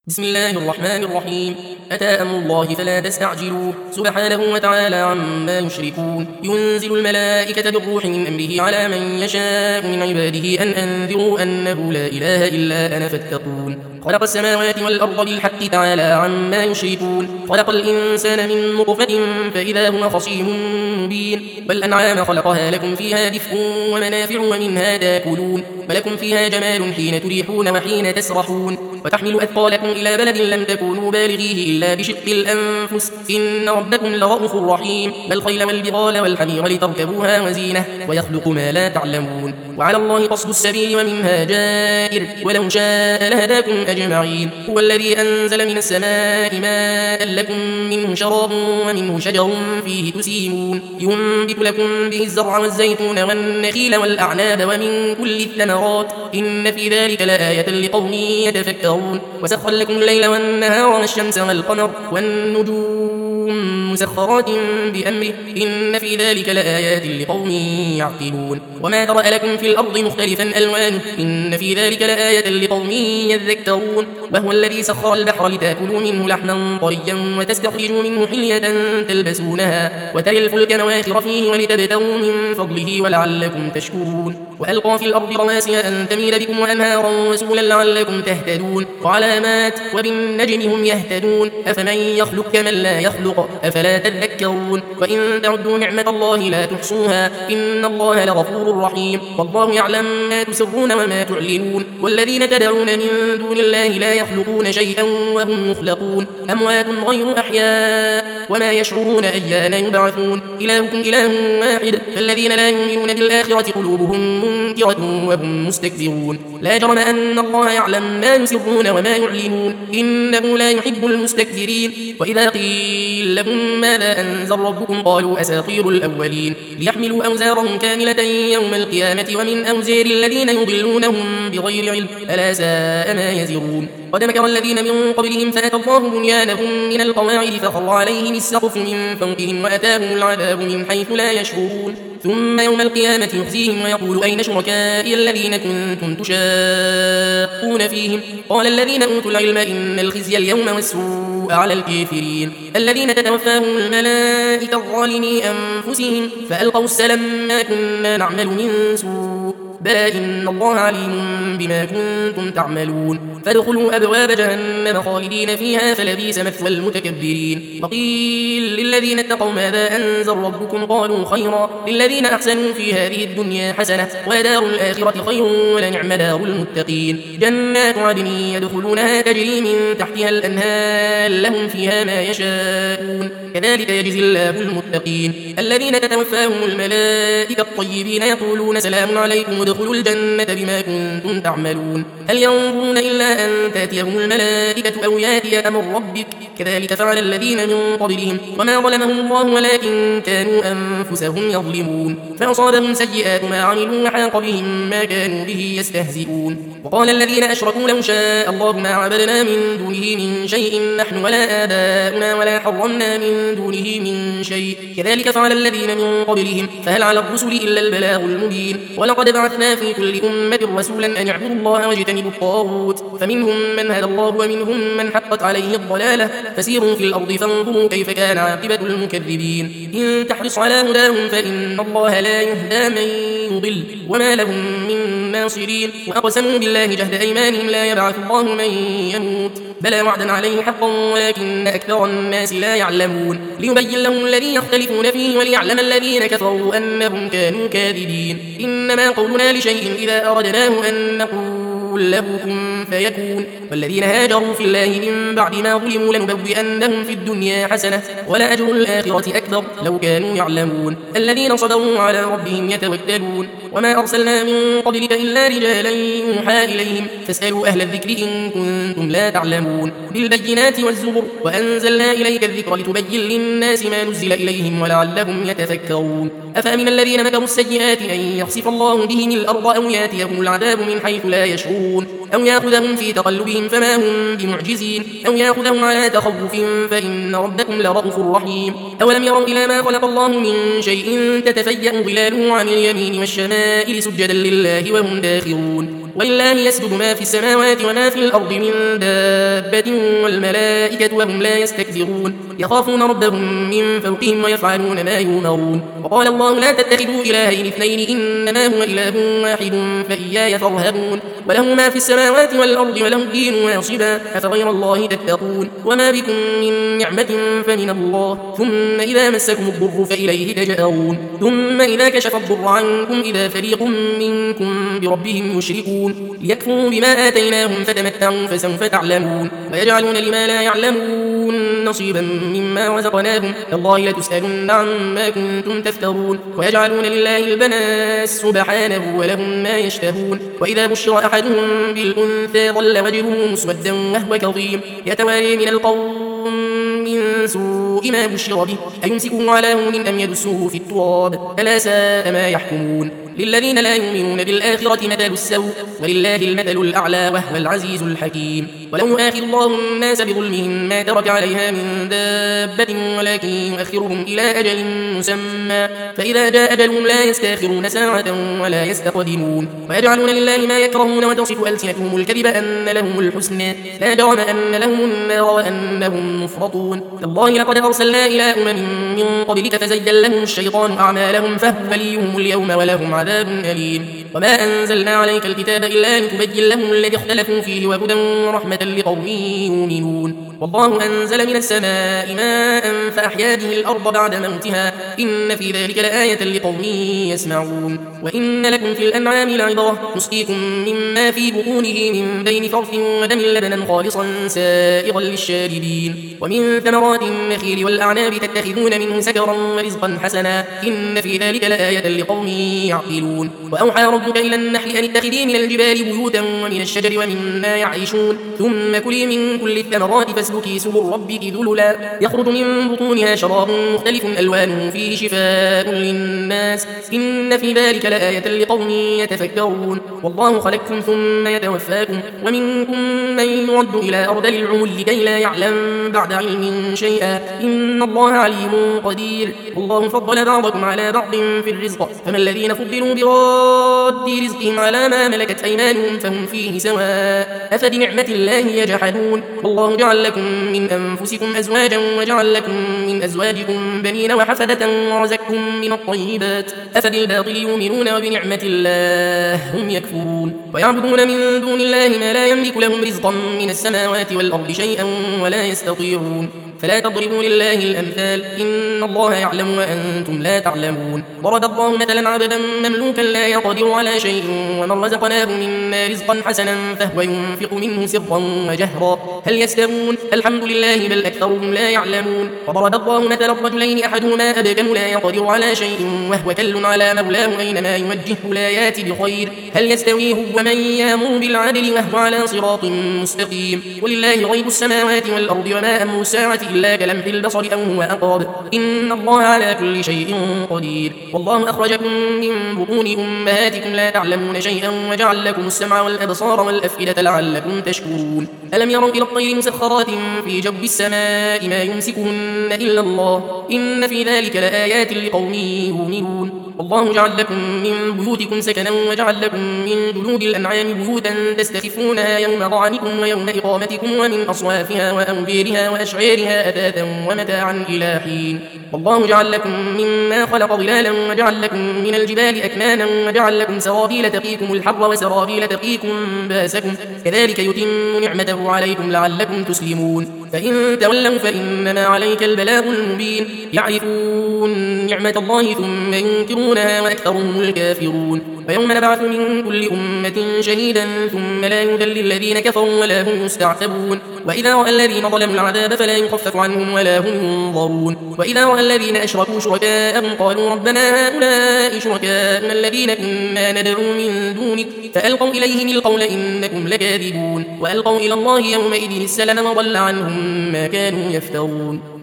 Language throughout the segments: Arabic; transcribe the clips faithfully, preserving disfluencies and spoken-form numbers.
بسم الله الرحمن الرحيم. أتى أمر الله فلا تستعجلوه سبحانه وتعالى عما يشركون. ينزل الملائكة بالروح من أمره على من يشاء من عباده أن أنذروا أنه لا إله إلا أنا فاتقون. خلق السماوات والأرض بالحق تعالى عما يشركون. خلق الإنسان من نطفة فإذا هو خصيم مبين. والأنعام خلقها لكم فيها دفء ومنافع ومنها تاكلون. ولكم فيها جمال حين تريحون وحين تسرحون. وتحمل أثقالكم إلى بلد لم تكونوا بالغيه إلا بشق الأنفس إن ربكم لرؤوف رحيم. والخيل والبغال والحمير لتركبوها وزينة ويخلق ما لا تعلمون. وعلى الله قصد السبيل ومنها جائر ولو شاء لهداكم أجمعين. هو الذي أنزل من السماء ماء لكم منه شراب ومنه شجر فيه تسيمون. ينبت لكم به الزرع والزيتون والنخيل والأعناب ومن كل الثمرات إن في ذلك لآية لقوم يتفكرون. وسخر لكم الليل والنهار والشمس والقمر والنجوم مسخرات بأمره إن في ذلك لآيات لقوم يعقلون. وما ذرأ لكم في الأرض مختلفا ألوانه إن في ذلك لآية لقوم يذكرون. وهو الذي سخر البحر لتأكلوا منه لحما طريا وتستخرجوا منه حلية تلبسونها وترى الفلك مواخر فيه ولتبتغوا من فضله ولعلكم تشكرون. وألقى في الأرض رواسي أن تميد بكم وأنهارا وسبلا لعلكم تهتدون وعلامات وبالنجم هم يهتدون. أفمن يخلق كمن لا يخلق أفلا تذكرون. وإن تعدوا نعمة الله لا تحصوها إن الله لغفور رحيم. والله يعلم ما تسرون وما تعلنون. والذين تدعون من دون الله لا يخلقون شيئا وهم يخلقون أموات غير أحياء وما يشعرون أيان يبعثون. إلهكم إله واحد فالذين لا يؤمنون بالآخرة قلوبهم منكرة وهم مستكبرون. لا جرم أن الله يعلم ما يسرون وما يعلنون إنه لا يحب المستكبرين. وإذا قيل لهم ماذا أنزل ربكم قالوا أساطير الأولين ليحملوا أوزارهم كاملة يوم القيامة ومن أوزار الذين يضلونهم بغير علم ألا ساء ما يزرون. قد مكر الذين من قبلهم فأتى الله بنيانهم من القواعد فخر عليهم السقف من فوقهم وأتاهم العذاب من حيث لا يشعرون. ثم يوم القيامة يخزيهم ويقول أين شركائي الذين كنتم تشاقون فيهم قال الذين أوتوا العلم إن الخزي اليوم والسوء على الكافرين الذين تتوفاهم الملائكة الظالمي أنفسهم فألقوا السلام ما كنا نعمل من سوء بلى إن الله عليم بما كنتم تعملون. فادخلوا أبواب جهنم خالدين فيها فلبئس مثوى المتكبرين. وقيل للذين اتقوا ماذا أنزل ربكم قالوا خيرا للذين أحسنوا في هذه الدنيا حسنة ودار الآخرة خير ولنعم دار المتقين. جنات عدن يدخلونها تجري من تحتها الأنهار لهم فيها ما يشاءون كذلك يجزي الله المتقين. الذين تتوفاهم الملائكة الطيبين يقولون سلام عليكم ادخلوا الجنة بما كنتم تعملون. هل ينظرون إلا أن تأتيهم الملائكة أو يأتي أمر ربك كذلك فعل الذين من قبلهم وما ظلمهم الله ولكن كانوا أنفسهم يظلمون. فأصابهم سيئات ما عملوا وحاق بهم ما كانوا به يستهزئون. وقال الذين أشركوا لو شاء الله ما عبدنا من دونه من شيء نحن ولا آباؤنا ولا حرمنا من دونه من شيء كذلك فعل الذين من قبلهم فهل على الرسل إلا البلاغ المبين. ولقد بعثنا في كل أمة رسولا أن يعبدوا الله واجتنبوا الطاغوت فمنهم من هدى الله ومنهم من حقت عليه الضلالة فسيروا في الأرض فانظروا كيف كان عاقبة المكذبين. إن تحرص على هداهم فإن الله لا يهدى من يضل وما لهم من ناصرين. وأقسموا بالله جهد أيمانهم لا يبعث الله من يموت بلى وعدا عليه حقا ولكن أكثر الناس لا يعلمون. ليبين لهم الذي يختلفون فيه وليعلم الذين كفروا أنهم كانوا كاذبين. إنما قولنا لشيء إذا أردناه أن نقول له كن فيكون. والذين هاجروا في الله من بعد ما ظلموا لنبوئنهم في الدنيا حسنة ولأجر الآخرة أكبر لو كانوا يعلمون. الذين صبروا على ربهم يتوكلون. وما أرسلنا من قبلك إلا رجالا يوحى إليهم فاسألوا أهل الذكر إن كنتم لا تعلمون. بالبينات والزبر وأنزلنا إليك الذكر لتبين للناس ما نزل إليهم ولعلهم يتفكرون. أفأمن الذين مكروا السيئات أن يخسف الله بهم الأرض أو يأتيهم العذاب من حيث لا يشعرون أو يأخذهم في تقلبهم فما هم بمعجزين أو يأخذهم على تخوف فإن ربكم لرؤوف رحيم. أولم يروا إلى ما خلق الله من شيء تتفيأ ظلاله عن اليمين والشمائل سجدا لله وهم داخرون. ولله يسجد ما في السماوات وما في الأرض من دابة والملائكة وهم لا يستكبرون يخافون ربهم من فوقهم ويفعلون ما يؤمرون. وقال الله لا تتخذوا إلهين اثنين إنما هو إله واحد فإياي فارهبون وله ما في السماوات والأرض وله الدين واصبا أفغير الله تتقون وما بكم من نعمة فمن الله ثم إذا مسكم الضر فإليه تجأرون ثم إذا كشف الضر عنكم إذا فريق منكم بربهم يشركون ليكفروا بما آتيناهم فتمتعوا فسوف تعلمون ويجعلون لما لا يعلمون نصيبا مما رزقناهم الله لتسألن عما كنتم تفترون ويجعلون لله البنات سبحانه ولهم ما يشتهون وإذا بشر أحدهم بالأنثى ظل وجهه مسودا وهو كظيم يتواري من القوم من سوء ما بشر به أيمسكه على هون أم يدسه في التراب ألا ساء ما يحكمون للذين لا يؤمنون بالآخرة مثل السوء ولله المثل الأعلى وهو العزيز الحكيم ولو يؤاخذ الله الناس بظلمهم ما ترك عليها من دابة ولكن يؤخرهم إلى أجل مسمى فإذا جاء أجلهم لا يستأخرون ساعة ولا يستقدمون ويجعلون لله ما يكرهون وتصف ألسنتهم الكذب أن لهم الحسنى لا جرم أن لهم النار وأنهم مفرطون تالله لقد أرسلنا إلى أمم من قبلك فزين لهم الشيطان أعمالهم فهو وليهم اليوم ولهم عذاب أليم وما أنزلنا عليك الكتاب إلا لتبين لهم الذي اختلفوا فيه وهدى ورحمة لقوم يؤمنون والله أنزل من السماء ماء فأحيا به الأرض بعد موتها إن في ذلك لآية لقوم يسمعون وإن لكم في الأنعام لعبرة نسقيكم مما في بطونه من بين فرث ودم لبنا خالصا سائغا للشاربين ومن ثمرات النخيل والأعناب تتخذون منه سكرا ورزقا حسنا إن في ذلك لآية لقوم يعقلون وأوحى ربك إلى النحل أن اتخذي من الجبال بيوتا ومن الشجر ومما يعيشون ثم كلي من كل الثمرات فاسلكي سبل ربك ذللا يخرج من بطونها شراب مختلف ألوانه فيه شفاء للناس إن في ذلك لآية لقوم يتفكرون والله خلقكم ثم يتوفاكم ومنكم من يرد إلى أرذل العمر كي لا يعلم بعد علم شيئا إن الله عليم قدير والله فضل بعضكم على بعض في الرزق فما الذين فضلوا براد رزقهم على ما ملكت أيمانهم فهم فيه سواء أفبنعمة الله يجحدون والله جعل لكم من أنفسكم أزواجا وجعل لكم من أزواجكم بنين وحفدة ورزقكم من الطيبات أفبالباطل يؤمنون وبنعمة الله هم يكفرون ويعبدون من دون الله ما لا يملك لهم رزقا من السماوات والأرض شيئا ولا يستطيعون فلا تضربوا لله الأمثال إن الله يعلم وأنتم لا تعلمون ضرب الله مثلا عبدا مملوكا لا يقدر على شيء ومن رزقناه منا رزقا حسنا فهو ينفق منه سرا وجهرا هل يستوون الحمد لله بل أكثرهم لا يعلمون وضرب الله مثلا الرجلين أحدهما أبكم لا يقدر على شيء وهو كل على مولاه أينما يوجهه لا يأتي بخير هل يستوي هو من يأمر بالعدل وهو على صراط مستقيم ولله غيب السماوات والأرض وما أمر الساعة إلا كلمح البصر أو هو أقرب إن الله على كل شيء قدير والله أخرجكم من بطون أمهاتكم لا تعلمون شيئا وجعل لكم السمع والأبصار والأفئدة لعلكم تشكرون ألم يروا إلى الطير مسخرات في جو السماء ما يمسكهن إلا الله إن في ذلك لآيات لقوم يؤمنون والله جعل لكم من بيوتكم سكنا وجعل لكم من جلود الأنعام بيوتا تستخفونها يوم ضعنكم ويوم إقامتكم ومن أصوافها وأوبيرها وأشعارها أثاثا ومتاعا إلى حين والله جعل لكم مما خلق ظلالا وجعل لكم من الجبال أكنانا وجعل لكم سرابيل تقيكم الحر وسرابيل تقيكم باسكم كذلك يتم نعمته عليكم لعلكم تسلمون فإن تولوا فإنما عليك البلاغ المبين يعرفون نعمة الله ثم ينكرونها وأكثرهم الكافرون ويوم نبعث من كل أمة شهيدا ثم لا يذل للذين كفروا ولا هم يستعتبون وإذا رأى الذين ظلموا العذاب فلا يخفف عنهم ولا هم ينظرون وإذا رأى الذين أشركوا شركاءهم قالوا ربنا هؤلاء شركاءنا الذين كنا ندعو من دونك فألقوا إليهم القول إنكم لكاذبون وألقوا إلى الله يومئذ السلم وضل عنهم ما كانوا يفترون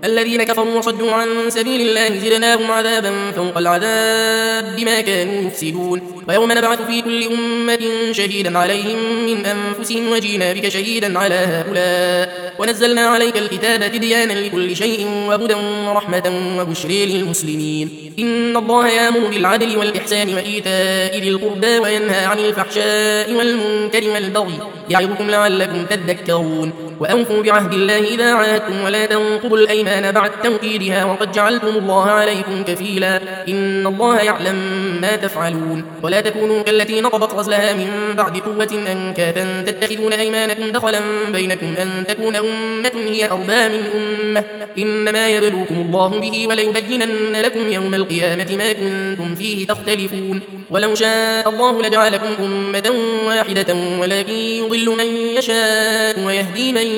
الذين كفروا وصدوا عن سبيل الله زدناهم عذابا فوق العذاب بما كانوا يفسدون ويوم نبعث في كل أمة شهيدا عليهم من أنفسهم وجينا بك شهيدا على هؤلاء ونزلنا عليك الكتاب تبيانا لكل شيء وهدى ورحمة وبشر للمسلمين إن الله يأمر بالعدل والإحسان وإيتاء ذي القربى وينهى عن الفحشاء والمنكر والبغي يعظكم لعلكم تذكرون وأوفوا بعهد الله إذا عاهدتم ولا تنقضوا الأيمان بعد توكيدها وقد جعلتم الله عليكم كفيلا إن الله يعلم ما تفعلون ولا تكونوا كالتي نقضت غزلها من بعد قوة أنكاثا تتخذون أيمانكم دخلا بينكم أن تكون أمة هي أربى من أمة إنما يبلوكم الله به وليبينن لكم يوم القيامة ما كنتم فيه تختلفون ولو شاء الله لجعلكم أمة واحدة ولكن يضل من يشاء ويهدي من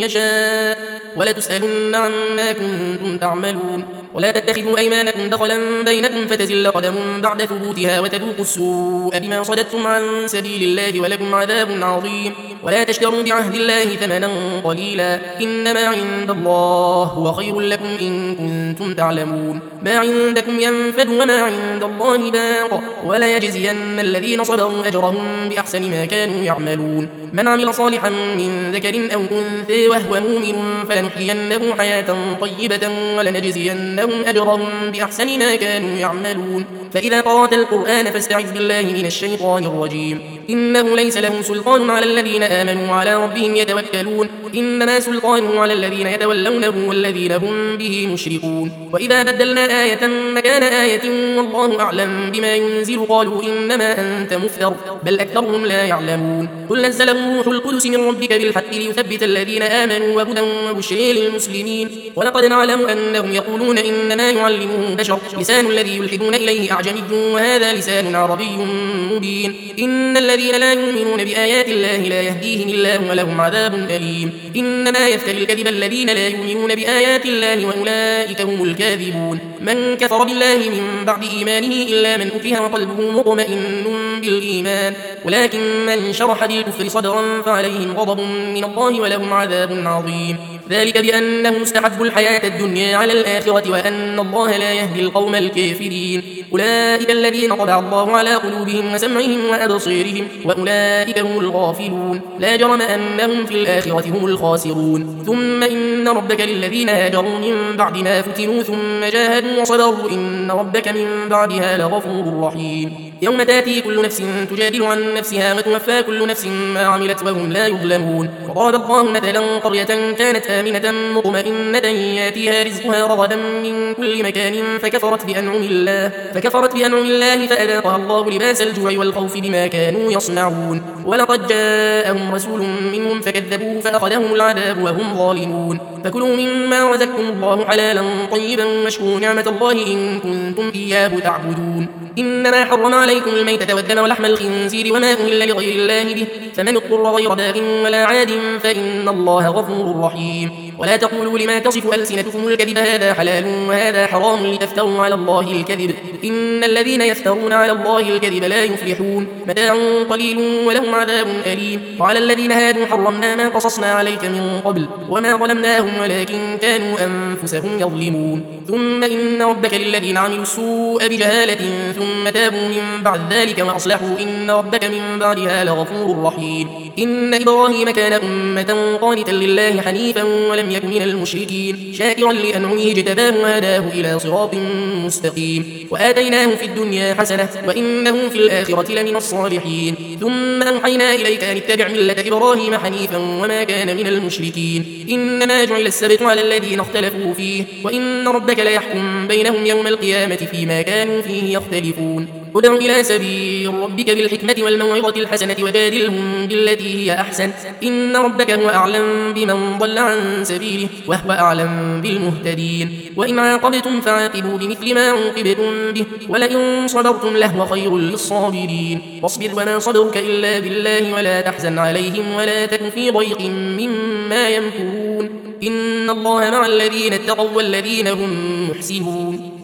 يشاء ولتسألن عما كنتم تعملون ولا تتخذوا أيمانكم دخلا بينكم فتزل قدم بعد ثبوتها وتذوقوا السوء بما صددتم عن سبيل الله ولكم عذاب عظيم ولا تشتروا بعهد الله ثمنا قليلا إنما عند الله هو خير لكم إن كنتم تعلمون ما عندكم ينفد وما عند الله باق ولا يجزين الذين صبروا أجرهم بأحسن ما كانوا يعملون من عمل صالحا من ذكر أو أنثى وهو مؤمن فلنحيينه حياة طيبة ولنجزينهم أجرهم بأحسن ما كانوا يعملون فإذا قرأت القرآن فاستعذ بالله من الشيطان الرجيم إنه ليس له سلطان على الذين آمنوا وعلى ربهم يتوكلون إنما سلطانه على الذين يتولونه والذين هم به مشركون وإذا بدلنا آية مكان آية والله أعلم بما ينزل قالوا إنما أنت مفتر بل أكثرهم لا يعلمون قل نزله روح القدس من ربك بالحق ليثبت الذين آمنوا وهدى وبشر للمسلمين ولقد نعلم أنهم يقولون إنما يعلمه بشر لسان الذي يلحدون إليه أعجمي وهذا لسان عربي مبين إن الذين لا يؤمنون بآيات الله لا يهديهم الله ولهم عذاب أليم إنما يفتري الكذب الذين لا يؤمنون بآيات الله وأولئك هم الكاذبون من كفر بالله من بعد إيمانه إلا من أكره وقلبه مطمئن بالإيمان ولكن من شرح بالكفر صدرا فعليهم غضب من الله ولهم عذاب عظيم ذلك بأنهم استحبوا الحياة الدنيا على الآخرة وأن الله لا يهدي القوم الكافرين أولئك الذين طبع الله على قلوبهم وسمعهم وأبصيرهم وأولئك هم الغافلون لا جرم أنهم في الآخرة هم الخاسرون ثم إن ربك للذين هاجروا من بعد ما فتنوا ثم جاهدوا وصبروا إن ربك من بعدها لغفور رحيم يوم تأتي كل نفس تجادل عن نفسها وتوفى كل نفس ما عملت وهم لا يظلمون وضرب الله مثلا قرية كانت آمنة مطمئنة ياتيها رزقها رغدا من كل مكان فكفرت بأنعم الله فكفرت بأنعم الله فأذاقها الله لباس الجوع والخوف بما كانوا يصنعون ولقد جاءهم رسول منهم فكذبوه فأخذهم العذاب وهم ظالمون فكلوا مما رزقكم الله حلالا طيبا واشكروا نعمة الله إن كنتم إياه تعبدون إنما حرم عليكم الميتة والدم ولحم الخنزير وما أهل لغير الله به فمن اضطر غير باغ ولا عاد فإن الله غفور رحيم ولا تقولوا لما تصف ألسنتكم الكذب هذا حلال وهذا حرام لتفتروا على الله الكذب إن الذين يفترون على الله الكذب لا يفلحون متاع قليل ولهم عذاب أليم وعلى الذين هادوا حرمنا ما قصصنا عليك من قبل وما ظلمناهم ولكن كانوا أنفسهم يظلمون ثم إن ربك للذين عملوا السوء بجهالة ثم تابوا من بعد ذلك وأصلحوا إن ربك من بعدها لغفور رحيم إن إبراهيم كان أمة قانتا لله حنيفا ولم يكن من المشركين شاكرا لأنعمه اجتباه وهداه إلى صراط مستقيم وآتيناه في الدنيا حسنة وإنه في الآخرة لمن الصالحين ثم أوحينا إليك أن اتبع ملة إبراهيم حنيفا وما كان من المشركين إنما جعل السبت على الذين اختلفوا فيه وإن ربك ليحكم بينهم يوم القيامة فيما كانوا فيه يختلفون ادع إلى سبيل ربك بالحكمة والموعظة الحسنة وجادلهم بالتي هي أحسن إن ربك هو أعلم بمن ضل عن سبيله وهو أعلم بالمهتدين وإن عاقبتم فعاقبوا بمثل ما عوقبتم به ولئن صبرتم لهو خير للصابرين واصبر وما صبرك إلا بالله ولا تحزن عليهم ولا تك في ضيق مما يمكرون إن الله مع الذين اتقوا والذين هم محسنون